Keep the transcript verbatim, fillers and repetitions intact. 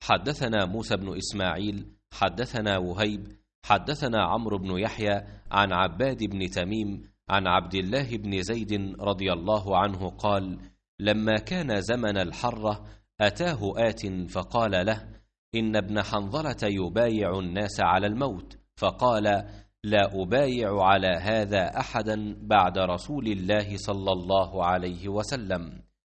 حدثنا موسى بن إسماعيل حدثنا وهيب حدثنا عمرو بن يحيى عن عباد بن تميم عن عبد الله بن زيد رضي الله عنه قال: لما كان زمن الحرة أتاه آت فقال له: إن ابن حنظلة يبايع الناس على الموت. فقال: لا أبايع على هذا أحدا بعد رسول الله صلى الله عليه وسلم.